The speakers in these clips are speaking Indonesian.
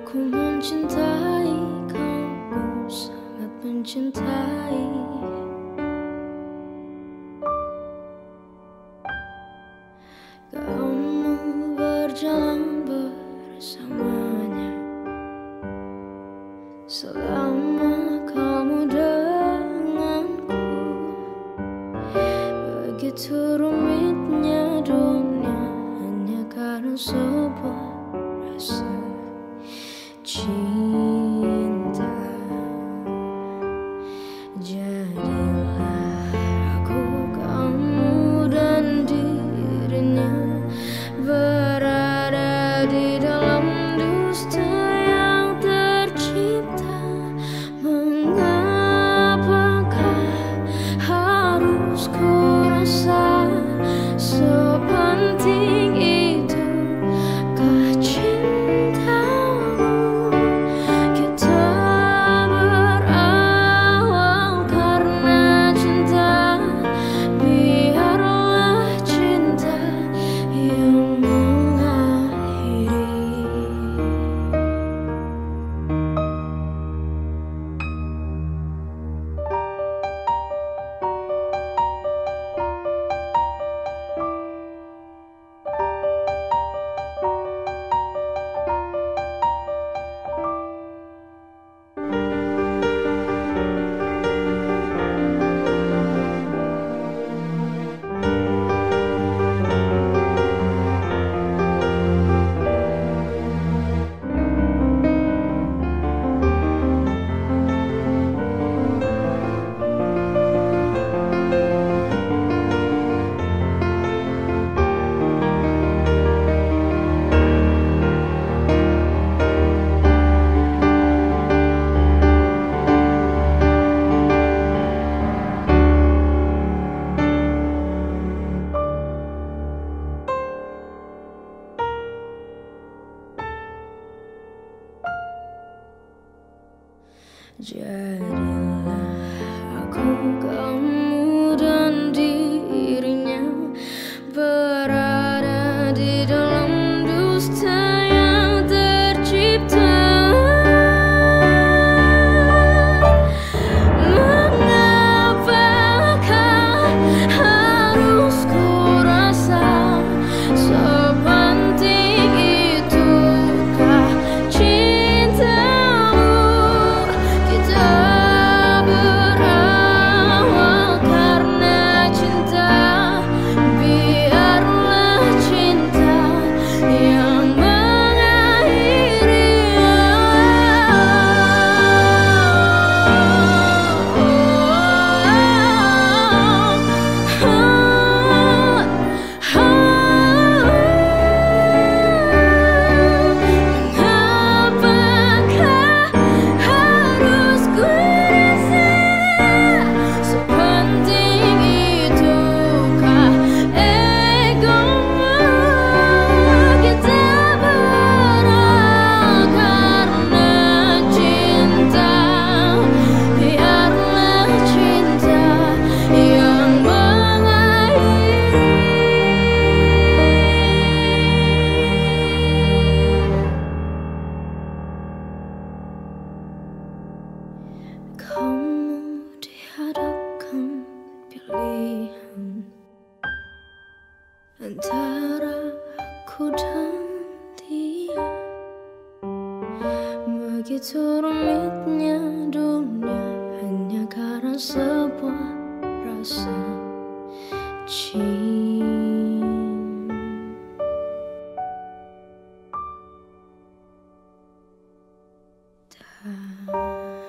Aku mencintai kamu, sangat mencintai. Kamu berjalan bersamanya selama kamu denganku. Begitu rumitnya dunia hanya karena sebuah rasa cinta. Jadilah aku, kamu dan dirinya berada di dalam dusta yang tercipta. Mengapakah harus ku rasa sepenting itu kah cintamu? Kita berawal karena cinta, biarlah cinta yang mengakhiri. Jadilah aku, kamu dan dirinya berada di dalam dusta yang tercipta. Mengapakah harus ku rasa sepenting itukah cintamu? Kita berawal karena cinta, biarlah cinta yang mengakhiri. Mengapakah harus ku rasa sepenting itukah egomu? Kita berawal karena cinta, biarlah cinta yang mengakhiri. Kamu dihadapkan pilihan antara aku dan dia. Begitu rumitnya dunia hanya karena sebuah rasa cinta.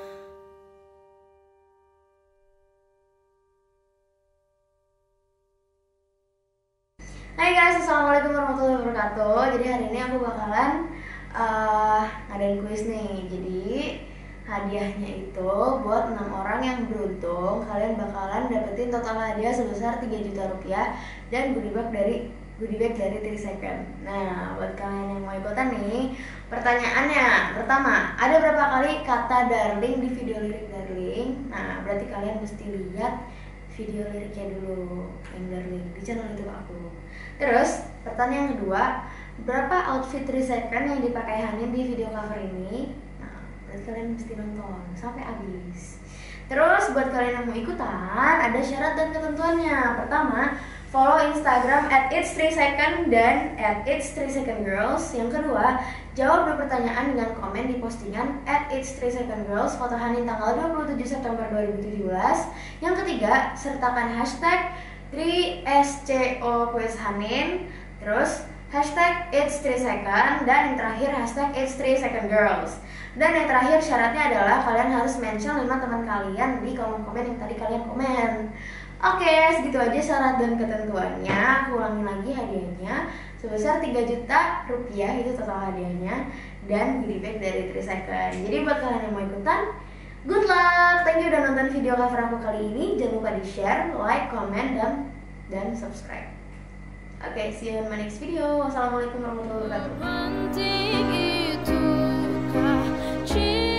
Hai guys, assalamualaikum warahmatullahi wabarakatuh. Jadi hari ini aku bakalan ngadain kuis nih. Jadi hadiahnya itu buat 6 orang yang beruntung. Kalian bakalan dapetin total hadiah sebesar 3 juta rupiah dan goodie bag dari 3 Second. Nah, buat kalian yang mau ikutan nih, pertanyaannya pertama, ada berapa kali kata darling di video lirik darling? Nah, berarti kalian mesti lihat video liriknya dulu yang darling di channel YouTube aku. Terus pertanyaan kedua, beberapa outfit 3 second yang dipakai Hanin di video cover ini. Nah, berarti kalian mesti nonton sampai habis. Terus buat kalian yang mau ikutan, ada syarat dan ketentuannya. Pertama, follow Instagram @its3second dan @its3secondgirls. Yang kedua, jawab 2 pertanyaan dengan komen di postingan @its3secondgirls foto Hanin tanggal 27 September 2017. Yang ketiga, sertakan hashtag 3SCO Quiz Hanin, terus hashtag #its3second, dan yang terakhir hashtag #its3secondgirls. Dan yang terakhir syaratnya adalah kalian harus mention 5 teman kalian di kolom komen yang tadi kalian komen. Oke, segitu aja syarat dan ketentuannya. Aku ulangin lagi, hadiahnya sebesar 3 juta rupiah, itu total hadiahnya, dan goodie bag dari 3 second. Jadi buat kalian yang mau ikutan, good luck. Thank you udah nonton video cover aku kali ini. Jangan lupa di share, like, comment, dan subscribe. Oke, see you in my next video. Wassalamualaikum warahmatullahi wabarakatuh.